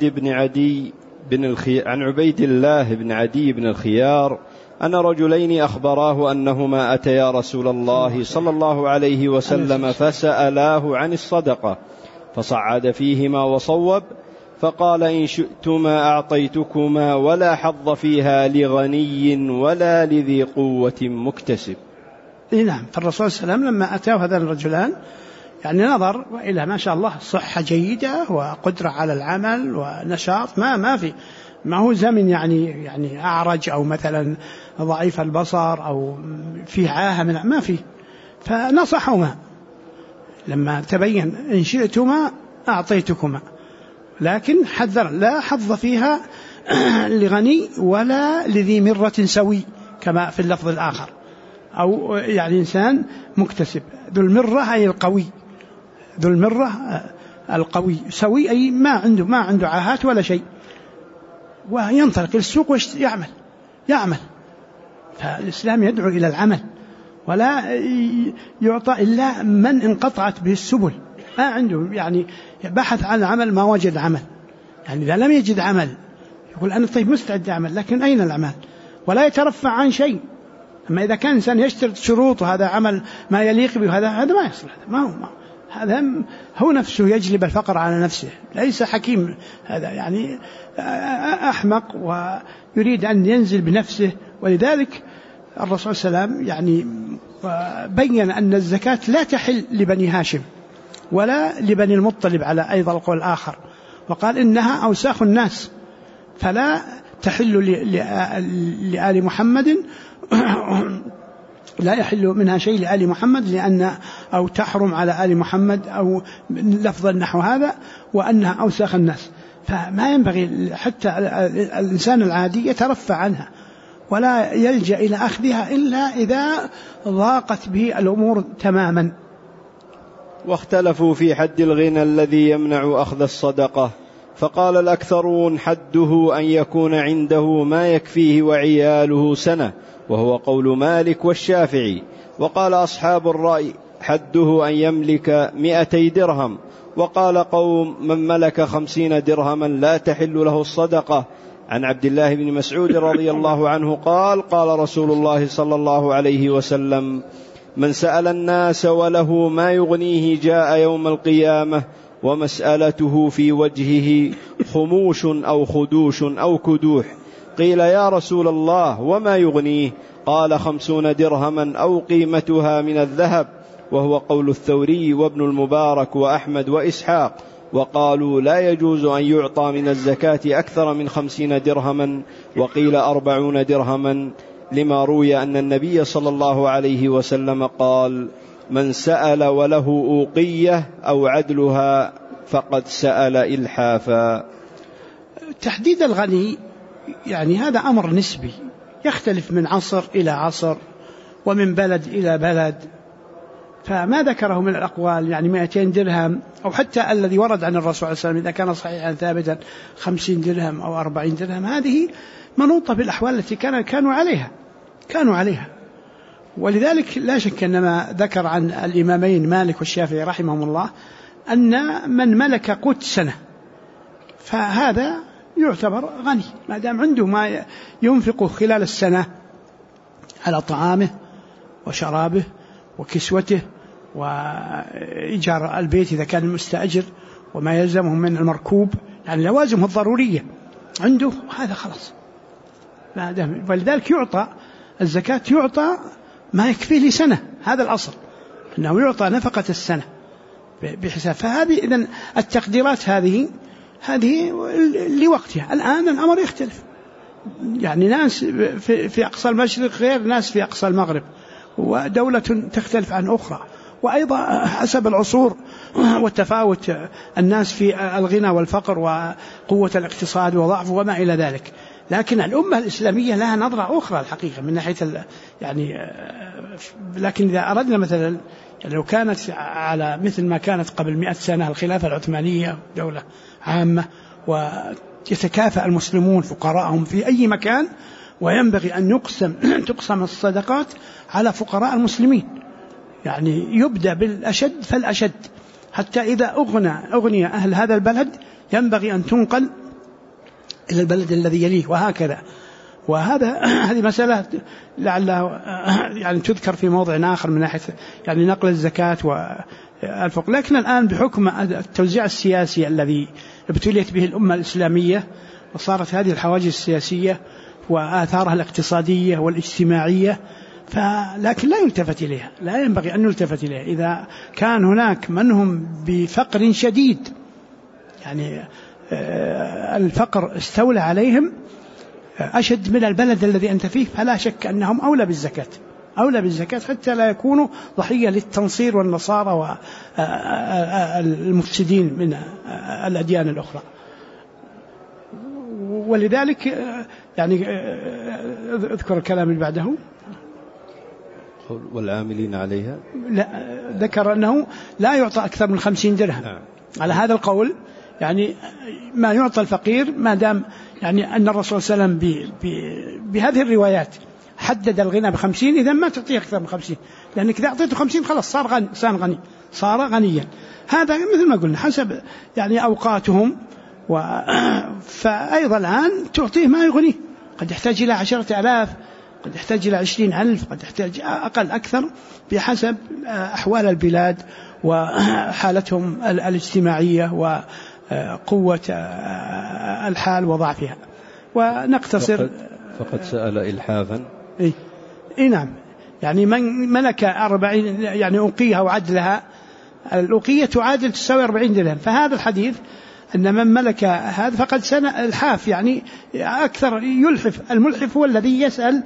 عبيد الله بن عدي بن الخيار أن رجلين أخبراه أنهما أتيا رسول الله صلى الله عليه وسلم فسألاه عن الصدقة فصعد فيهما وصوب، فقال إن شئتما أعطيتكما ولا حظ فيها لغني ولا لذي قوة مكتسب. نعم. فالرسول صلى الله عليه وسلم لما أتاه هذان الرجلان يعني نظر وإلى ما شاء الله صحة جيدة وقدرة على العمل ونشاط، ما هو زمن يعني أعرج أو مثلا ضعيف البصر أو في عاهة ما فيه. فنصحهما لما تبين إن شئتما أعطيتكما، لكن حذر لا حظ فيها لغني ولا لذي مرة سوي كما في اللفظ الآخر، أو يعني إنسان مكتسب. ذو المرة أي القوي، ذو المرة القوي، سوي أي ما عنده عاهات ولا شيء وينطلق السوق يعمل. فالإسلام يدعو إلى العمل ولا يعطى إلا من انقطعت به السبل، ما عنده يعني بحث عن عمل ما وجد عمل. يعني إذا لم يجد عمل يقول أنا طيب مستعد أعمل، لكن أين العمل؟ ولا يترفع عن شيء. أما إذا كان إنسان يشترط شروط هذا عمل ما يليق به، هذا ما يصلح، هذا هو نفسه يجلب الفقر على نفسه، ليس حكيم، هذا يعني أحمق ويريد أن ينزل بنفسه. ولذلك الرسول صلى الله عليه وسلم يعني بين أن الزكاة لا تحل لبني هاشم ولا لبني المطلب على أيضا القول الآخر، وقال إنها أوساخ الناس فلا تحل لآل محمد لا يحل منها شيء لآل محمد أو تحرم على آل محمد أو لفظ نحو هذا، وأنها أوساخ الناس. فما ينبغي حتى الإنسان العادي يترفع عنها ولا يلجأ إلى أخذها إلا إذا ضاقت به الأمور تماما. واختلفوا في حد الغنى الذي يمنع أخذ الصدقة، فقال الأكثرون حده أن يكون عنده ما يكفيه وعياله سنة، وهو قول مالك والشافعي. وقال أصحاب الرأي حده أن يملك 200 درهم. وقال قوم من ملك 50 درهما لا تحل له الصدقة. عن عبد الله بن مسعود رضي الله عنه قال قال رسول الله صلى الله عليه وسلم من سأل الناس وله ما يغنيه جاء يوم القيامة ومسألته في وجهه خموش أو خدوش أو كدوح. قيل يا رسول الله وما يغنيه؟ قال 50 درهما أو قيمتها من الذهب، وهو قول الثوري وابن المبارك وأحمد وإسحاق. وقالوا لا يجوز أن يعطى من الزكاة أكثر من 50 درهما، وقيل 40 درهما، لما روي أن النبي صلى الله عليه وسلم قال من سأل وله أوقية أو عدلها فقد سأل إلحافا. تحديد الغني يعني هذا أمر نسبي يختلف من عصر إلى عصر ومن بلد إلى بلد، فما ذكره من الأقوال يعني 200 درهم أو حتى الذي ورد عن الرسول صلى الله عليه وسلم إذا كان صحيحا ثابتا 50 درهم أو 40 درهم، هذه منوطة بالأحوال التي كانوا عليها. ولذلك لا شك أن ما ذكر عن الإمامين مالك والشافعي رحمهم الله أن من ملك قوت سنة فهذا يعتبر غني ما دام عنده ما ينفقه خلال السنة على طعامه وشرابه وكسوته وإيجار البيت إذا كان مستأجر وما يلزمه من المركوب، يعني لوازمه الضرورية عنده، هذا خلاص. ولذلك يعطى الزكاة، يعطى ما يكفيه لسنة، هذا الأصل أنه يعطى نفقة السنة بحساب. فهذه إذن التقديرات هذه لوقتها. الآن الأمر يختلف، يعني ناس في أقصى المشرق غير ناس في أقصى المغرب، ودولة تختلف عن أخرى، وأيضا حسب العصور والتفاوت الناس في الغنى والفقر وقوة الاقتصاد وضعفه وما إلى ذلك. لكن الأمة الإسلامية لها نظرة أخرى الحقيقة من ناحية لكن إذا أردنا مثلا يعني لو كانت على مثل ما كانت قبل 100 سنة الخلافة العثمانية دولة عامة ويتكافأ المسلمون فقراءهم في أي مكان، وينبغي أن تقسم الصدقات على فقراء المسلمين، يعني يبدأ بالأشد فالأشد، حتى إذا أغني أهل هذا البلد ينبغي أن تنقل إلى البلد الذي يليه، وهكذا. هذه مسألة لعلها يعني تذكر في موضع آخر من ناحية يعني نقل الزكاة والفقر. لكن الآن بحكم التوزيع السياسي الذي ابتليت به الأمة الإسلامية، وصارت هذه الحواجز السياسية وآثارها الاقتصادية والاجتماعية، لكن لا يلتفت إليها، لا ينبغي أن نلتفت إليها. إذا كان هناك من هم بفقر شديد، يعني الفقر استولى عليهم أشد من البلد الذي أنت فيه، فلا شك أنهم أولى بالزكاة حتى لا يكونوا ضحية للتنصير والنصارى والمفسدين من الأديان الأخرى. ولذلك يعني اذكر الكلام اللي بعده. والعاملين عليها، لا، ذكر أنه لا يعطى أكثر من 50 درهم. على هذا القول يعني ما يعطى الفقير ما دام يعني أن الرسول صلى الله عليه وسلم بهذه الروايات حدد الغنى ب50، إذا ما تعطيه أكثر من 50، لأنك إذا أعطيته 50 خلاص صار غنيا. هذا مثل ما قلنا حسب يعني أوقاتهم، فأيضا الآن تعطيه ما يغنيه، قد يحتاج إلى 10,000، قد يحتاج إلى 20,000، قد يحتاج أقل أكثر بحسب أحوال البلاد وحالتهم الاجتماعية وقوة الحال وضعفها. ونقتصر. فقد سأل إلحافا. نعم، يعني من ملك 40 يعني أوقيها وعدلها، الأوقية تعادل تساوي 40 درهم، فهذا الحديث أن من ملك هذا فقد سنة الحاف، يعني أكثر يلحف. الملحف هو الذي يسأل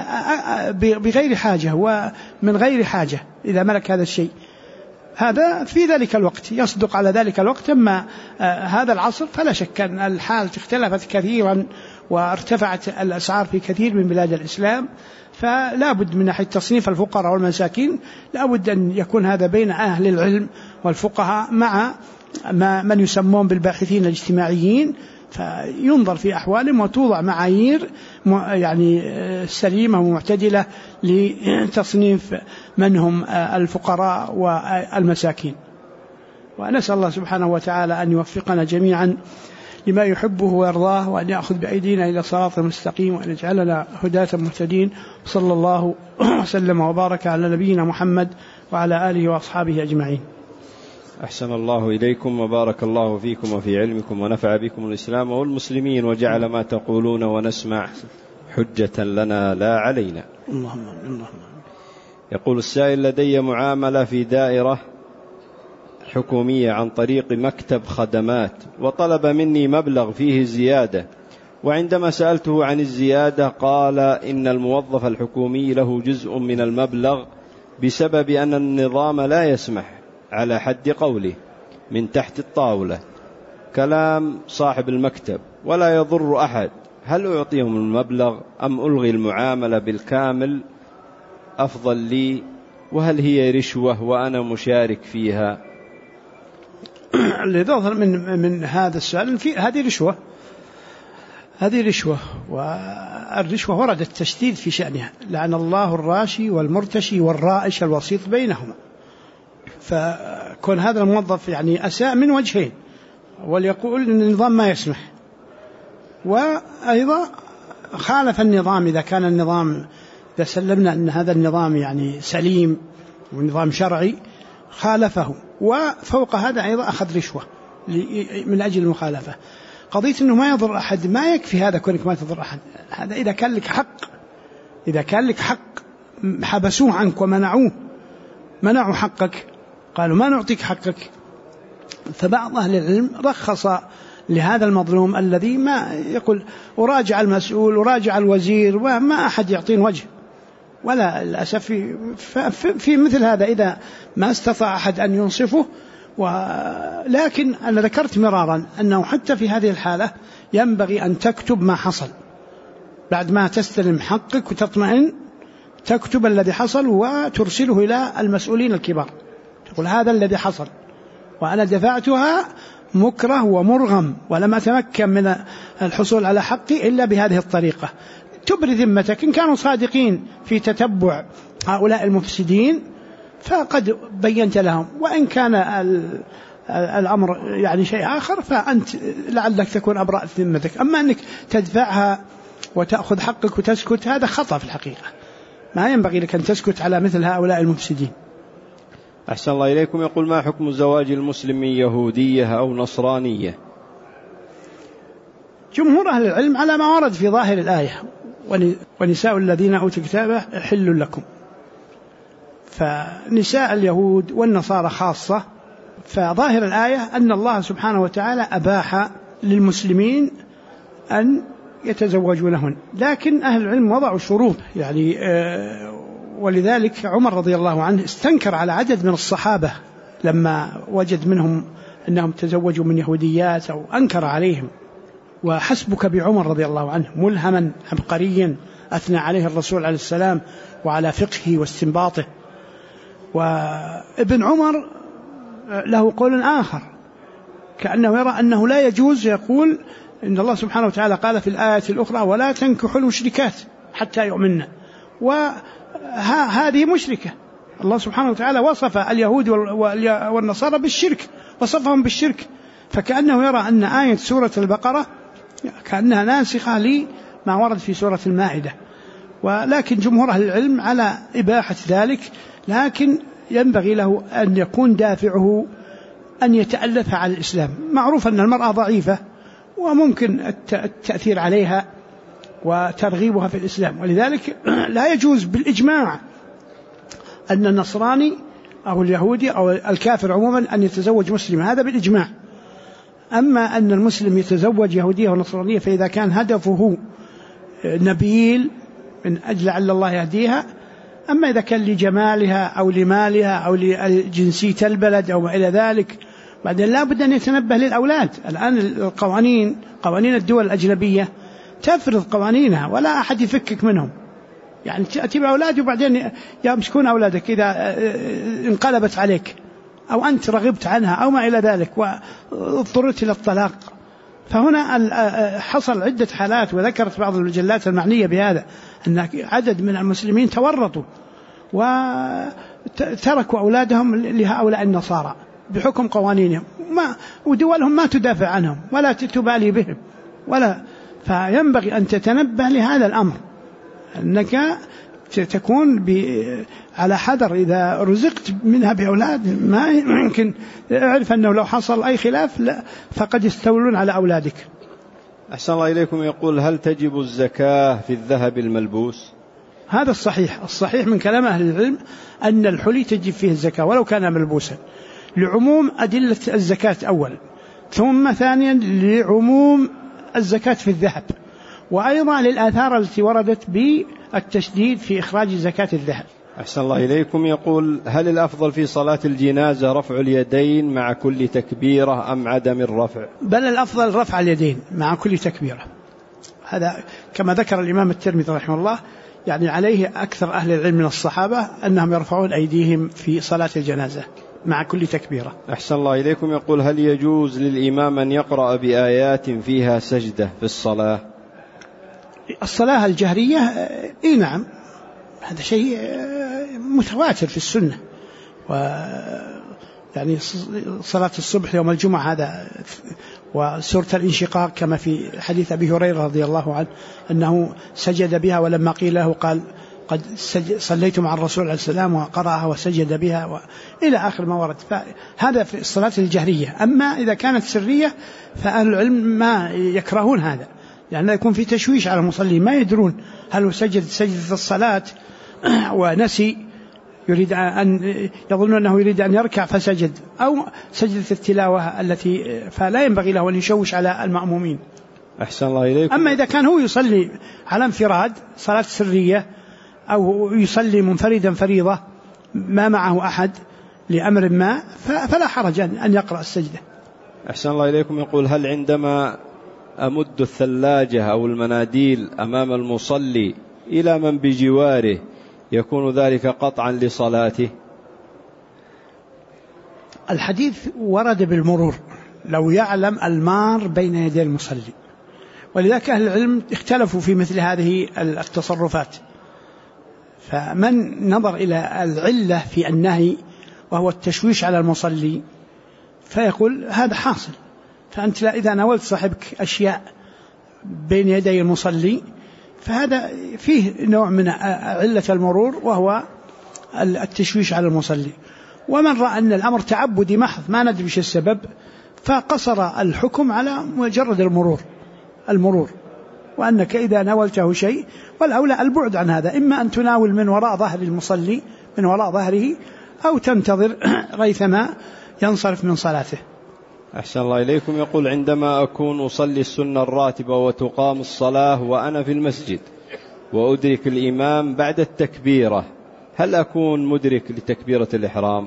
بغير حاجة ومن غير حاجة إذا ملك هذا الشيء. هذا في ذلك الوقت يصدق على ذلك الوقت. أما هذا العصر فلا شك أن الحال اختلفت كثيرا وارتفعت الأسعار في كثير من بلاد الإسلام، فلا بد من ناحية تصنيف الفقراء والمساكين لا بد أن يكون هذا بين أهل العلم والفقهاء مع من يسمون بالباحثين الاجتماعيين، فينظر في أحوالهم وتوضع معايير يعني سليمة ومعتدلة لتصنيف من هم الفقراء والمساكين. ونسأل الله سبحانه وتعالى أن يوفقنا جميعا لما يحبه ويرضاه، وأن يأخذ بأيدينا إلى صراط مستقيم، وأن يجعلنا هداة مهتدين. صلى الله وسلم وبارك على نبينا محمد وعلى آله وأصحابه أجمعين. أحسن الله إليكم وبارك الله فيكم وفي علمكم، ونفع بكم الإسلام والمسلمين، وجعل ما تقولون ونسمع حجة لنا لا علينا. اللهم. يقول السائل: لدي معاملة في دائرة حكومية عن طريق مكتب خدمات، وطلب مني مبلغ فيه زيادة، وعندما سألته عن الزيادة قال إن الموظف الحكومي له جزء من المبلغ بسبب أن النظام لا يسمح على حد قوله من تحت الطاولة. كلام صاحب المكتب ولا يضر أحد. هل أعطيهم المبلغ أم ألغي المعاملة بالكامل أفضل لي؟ وهل هي رشوة وأنا مشارك فيها؟ اللي يظهر من هذا السؤال هذه رشوة، والرشوة ورد التشديد في شأنها. لعن الله الراشي والمرتشي والرائش الوسيط بينهما. كون هذا الموظف يعني أساء من وجهين، وليقول أن النظام ما يسمح، وأيضا خالف النظام إذا كان النظام، إذا سلمنا أن هذا النظام يعني سليم ونظام شرعي خالفه، وفوق هذا أيضا أخذ رشوة من أجل المخالفة. قضية أنه ما يضر أحد ما يكفي هذا، كونك ما تضر أحد، هذا إذا كان لك حق، إذا كان لك حق حبسوه عنك ومنعوه، منعوا حقك، قالوا ما نعطيك حقك. فبعض أهل العلم رخص لهذا المظلوم الذي ما يقول أراجع المسؤول أراجع الوزير وما أحد يعطين وجه، ولا للأسف في مثل هذا إذا ما استطاع أحد أن ينصفه. ولكن أنا ذكرت مرارا أنه حتى في هذه الحالة ينبغي أن تكتب ما حصل بعد ما تستلم حقك وتطمئن، تكتب الذي حصل وترسله إلى المسؤولين الكبار، تقول هذا الذي حصل وأنا دفعتها مكره ومرغم ولم أتمكن من الحصول على حقي إلا بهذه الطريقة. تبري ذمتك، إن كانوا صادقين في تتبع هؤلاء المفسدين فقد بينت لهم، وإن كان الأمر يعني شيء آخر فأنت لعلك تكون أبرأت ذمتك. أما أنك تدفعها وتأخذ حقك وتسكت هذا خطأ في الحقيقة، ما ينبغي لك أن تسكت على مثل هؤلاء المفسدين. أحسن الله إليكم. يقول ما حكم زواج المسلم من يهودية أو نصرانية؟ جمهور أهل العلم على ما ورد في ظاهر الآية ونساء الذين أوتوا الكتاب حل لكم، فنساء اليهود والنصارى خاصة. فظاهر الآية أن الله سبحانه وتعالى أباح للمسلمين أن يتزوجوا لهن، لكن أهل العلم وضعوا شروط يعني ولذلك عمر رضي الله عنه استنكر على عدد من الصحابة لما وجد منهم أنهم تزوجوا من يهوديات أو أنكر عليهم. وحسبك بعمر رضي الله عنه ملهما عبقريا أثنى عليه الرسول عليه السلام وعلى فقهه واستنباطه. وابن عمر له قول آخر كأنه يرى أنه لا يجوز، يقول إن الله سبحانه وتعالى قال في الآية الأخرى ولا تنكحوا المشركات حتى يؤمنن، وهذه مشركة. الله سبحانه وتعالى وصف اليهود والنصارى بالشرك، وصفهم بالشرك، فكأنه يرى أن آية سورة البقرة كأنها ناسخة لما ورد في سورة المائدة. ولكن جمهور أهل العلم على إباحة ذلك، لكن ينبغي له أن يكون دافعه أن يتألف على الإسلام. معروف أن المرأة ضعيفة وممكن التأثير عليها وترغيبها في الإسلام، ولذلك لا يجوز بالإجماع أن النصراني أو اليهودي أو الكافر عموما أن يتزوج مسلم، هذا بالإجماع. أما أن المسلم يتزوج يهودية ونصرانية فإذا كان هدفه نبيل من أجل لعل الله يهديها، أما إذا كان لجمالها أو لمالها أو لجنسية البلد أو ما إلى ذلك، بعدين لا بد أن يتنبه للأولاد. الآن قوانين الدول الأجنبية تفرض قوانينها ولا أحد يفكك منهم، يعني تأتي بأولاد وبعدين يمسكون أولادك إذا انقلبت عليك أو أنت رغبت عنها أو ما إلى ذلك واضطررت إلى الطلاق. فهنا حصل عدة حالات، وذكرت بعض المجلات المعنية بهذا أن عدد من المسلمين تورطوا وتركوا أولادهم لهؤلاء النصارى بحكم قوانينهم، ودولهم ما تدافع عنهم ولا تبالي بهم فينبغي أن تتنبه لهذا الأمر، أنك تكون على حذر إذا رزقت منها بأولاد. ما يمكن أعرف أنه لو حصل أي خلاف فقد يستولون على أولادك. أحسن الله إليكم. يقول هل تجب الزكاة في الذهب الملبوس؟ هذا الصحيح من كلام أهل العلم أن الحلي تجب فيه الزكاة ولو كان ملبوسا، لعموم أدلة الزكاة أولا، ثم ثانيا لعموم الزكاة في الذهب، وأيضا للآثار التي وردت بالتشديد في إخراج زكاة الذهب. أحسن الله إليكم. يقول هل الأفضل في صلاة الجنازة رفع اليدين مع كل تكبيرة أم عدم الرفع؟ بل الأفضل رفع اليدين مع كل تكبيرة، هذا كما ذكر الإمام الترمذي رحمه الله، يعني عليه أكثر أهل العلم من الصحابة أنهم يرفعون أيديهم في صلاة الجنازة مع كل تكبيرة. أحسن الله إليكم. يقول هل يجوز للإمام أن يقرأ بآيات فيها سجدة في الصلاة الجهرية؟ إيه نعم، هذا شيء متواتر في السنة، يعني صلاة الصبح يوم الجمعة هذا، وسورة الانشقاق كما في حديث أبي هريرة رضي الله عنه أنه سجد بها، ولما قيل له قال قد صليت مع الرسول عليه السلام وقرأها وسجد بها إلى آخر ما ورد. فهذا في الصلاة الجهرية. أما إذا كانت سرية فأهل العلم ما يكرهون هذا، لأنه يكون في تشويش على المصلي، ما يدرون هل هو سجد سجدة الصلاة ونسي يريد أن يظن أنه يريد أن يركع فسجد، أو سجدة التلاوة التي فلا ينبغي له أن يشوش على المأمومين. أحسن الله إليكم. أما إذا كان هو يصلي على انفراد صلاة سرية، أو يصلي منفردا فريضة ما معه أحد لأمر ما، فلا حرج أن يقرأ السجدة. أحسن الله إليكم. يقول: هل عندما أمد الثلاجة أو المناديل أمام المصلي إلى من بجواره يكون ذلك قطعا لصلاته؟ الحديث ورد بالمرور، لو يعلم المار بين يدي المصلي، ولذلك أهل العلم اختلفوا في مثل هذه التصرفات. فمن نظر إلى العلة في النهي وهو التشويش على المصلي فيقول هذا حاصل، فأنت إذا ناولت صاحبك أشياء بين يدي المصلي فهذا فيه نوع من علة المرور وهو التشويش على المصلي. ومن رأى أن الأمر تعبدي محض ما ندري وش السبب فقصر الحكم على مجرد المرور، وأنك إذا ناولته شيء والأولى البعد عن هذا، إما أن تناول من وراء ظهر المصلي من وراء ظهره، أو تنتظر ريثما ينصرف من صلاته. أحسن الله إليكم. يقول: عندما أكون أصلي السنة الراتبة وتقام الصلاة وأنا في المسجد وأدرك الإمام بعد التكبيرة، هل أكون مدرك لتكبيرة الإحرام؟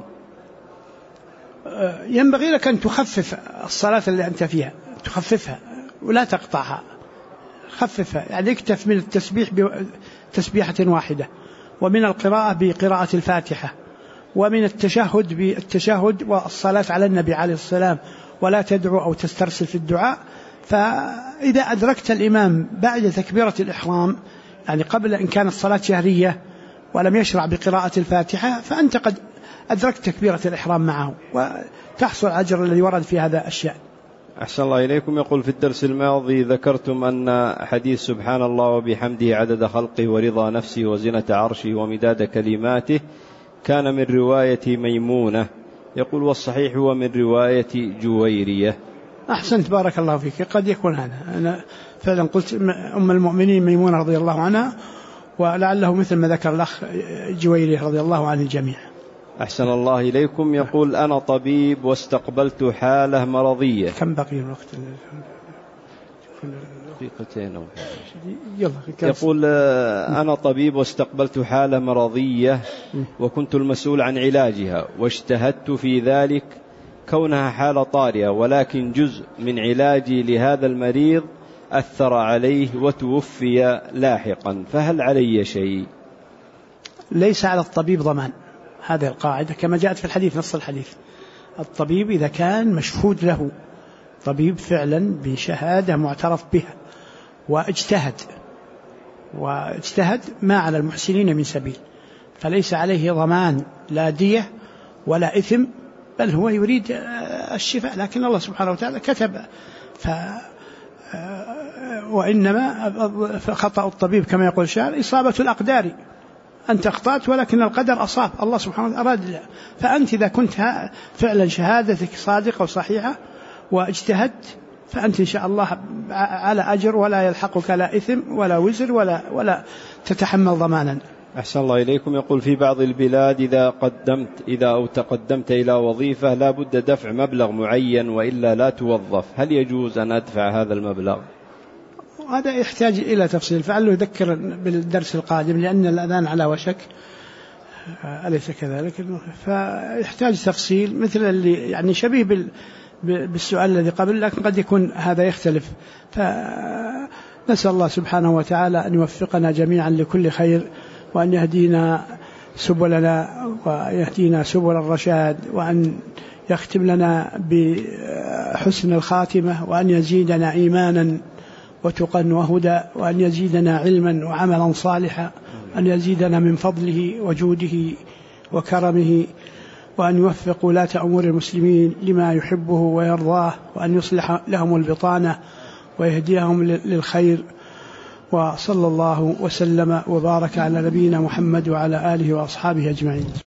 ينبغي لك أن تخفف الصلاة اللي أنت فيها، تخففها ولا تقطعها، خففها، يعني اكتف من التسبيح بتسبيحة واحدة، ومن القراءة بقراءة الفاتحة، ومن التشهد بالتشهد والصلاة على النبي عليه السلام، ولا تدعو أو تسترسل في الدعاء. فإذا أدركت الإمام بعد تكبيرة الإحرام، يعني قبل إن كانت صلاة شهرية ولم يشرع بقراءة الفاتحة، فأنت قد أدركت تكبيرة الإحرام معه وتحصل أجر الذي ورد في هذا الشأن. أحسن الله إليكم. يقول: في الدرس الماضي ذكرتم أن حديث سبحان الله وبحمده عدد خلقه ورضا نفسه وزنة عرشه ومداد كلماته كان من رواية ميمونة. يقول: والصحيح هو من رواية جويرية. أحسنت، بارك الله فيك. قد يكون هذا، أنا فعلا قلت أم المؤمنين ميمونة رضي الله عنها، ولعله مثل ما ذكر الأخ جويرية رضي الله عن الجميع. أحسن الله إليكم. يقول: أنا طبيب واستقبلت حالة مرضية. كم بقي الوقت؟ يقول: أنا طبيب واستقبلت حالة مرضية وكنت المسؤول عن علاجها، واجتهدت في ذلك كونها حالة طارئة، ولكن جزء من علاجي لهذا المريض أثر عليه وتوفي لاحقا، فهل علي شيء؟ ليس على الطبيب ضمان، هذه القاعدة كما جاءت في الحديث، نص الحديث. الطبيب إذا كان مشهود له طبيب فعلا بشهادة معترف بها واجتهد ما على المحسنين من سبيل، فليس عليه ضمان لا دية ولا إثم، بل هو يريد الشفاء، لكن الله سبحانه وتعالى كتب. وإنما خطأ الطبيب كما يقول الشاعر إصابة الأقدار، أنت أخطأت ولكن القدر أصاب، الله سبحانه وتعالى أراد. فأنت إذا كنت فعلا شهادتك صادقة وصحيحة واجتهدت، فأنت إن شاء الله على أجر، ولا يلحقك لا إثم ولا وزر ولا تتحمل ضمانا. أحسن الله إليكم. يقول: في بعض البلاد إذا تقدمت إلى وظيفة لا بد دفع مبلغ معين وإلا لا توظف، هل يجوز أن أدفع هذا المبلغ؟ هذا يحتاج إلى تفصيل، فعله يذكر بالدرس القادم، لأن الأذان على وشك، أليس كذلك؟ فيحتاج تفصيل، مثل اللي يعني شبيه بالسؤال الذي قبل، لكن قد يكون هذا يختلف. فنسأل الله سبحانه وتعالى أن يوفقنا جميعا لكل خير، وأن يهدينا سبلنا ويهدينا سبل الرشاد، وأن يختم لنا بحسن الخاتمة، وأن يزيدنا إيمانا وتقى وهدى، وأن يزيدنا علما وعملا صالحا، أن يزيدنا من فضله وجوده وكرمه، وأن يوفق ولاة أمور المسلمين لما يحبه ويرضاه، وأن يصلح لهم البطانة ويهديهم للخير. وصلى الله وسلم وبارك على نبينا محمد وعلى آله وأصحابه أجمعين.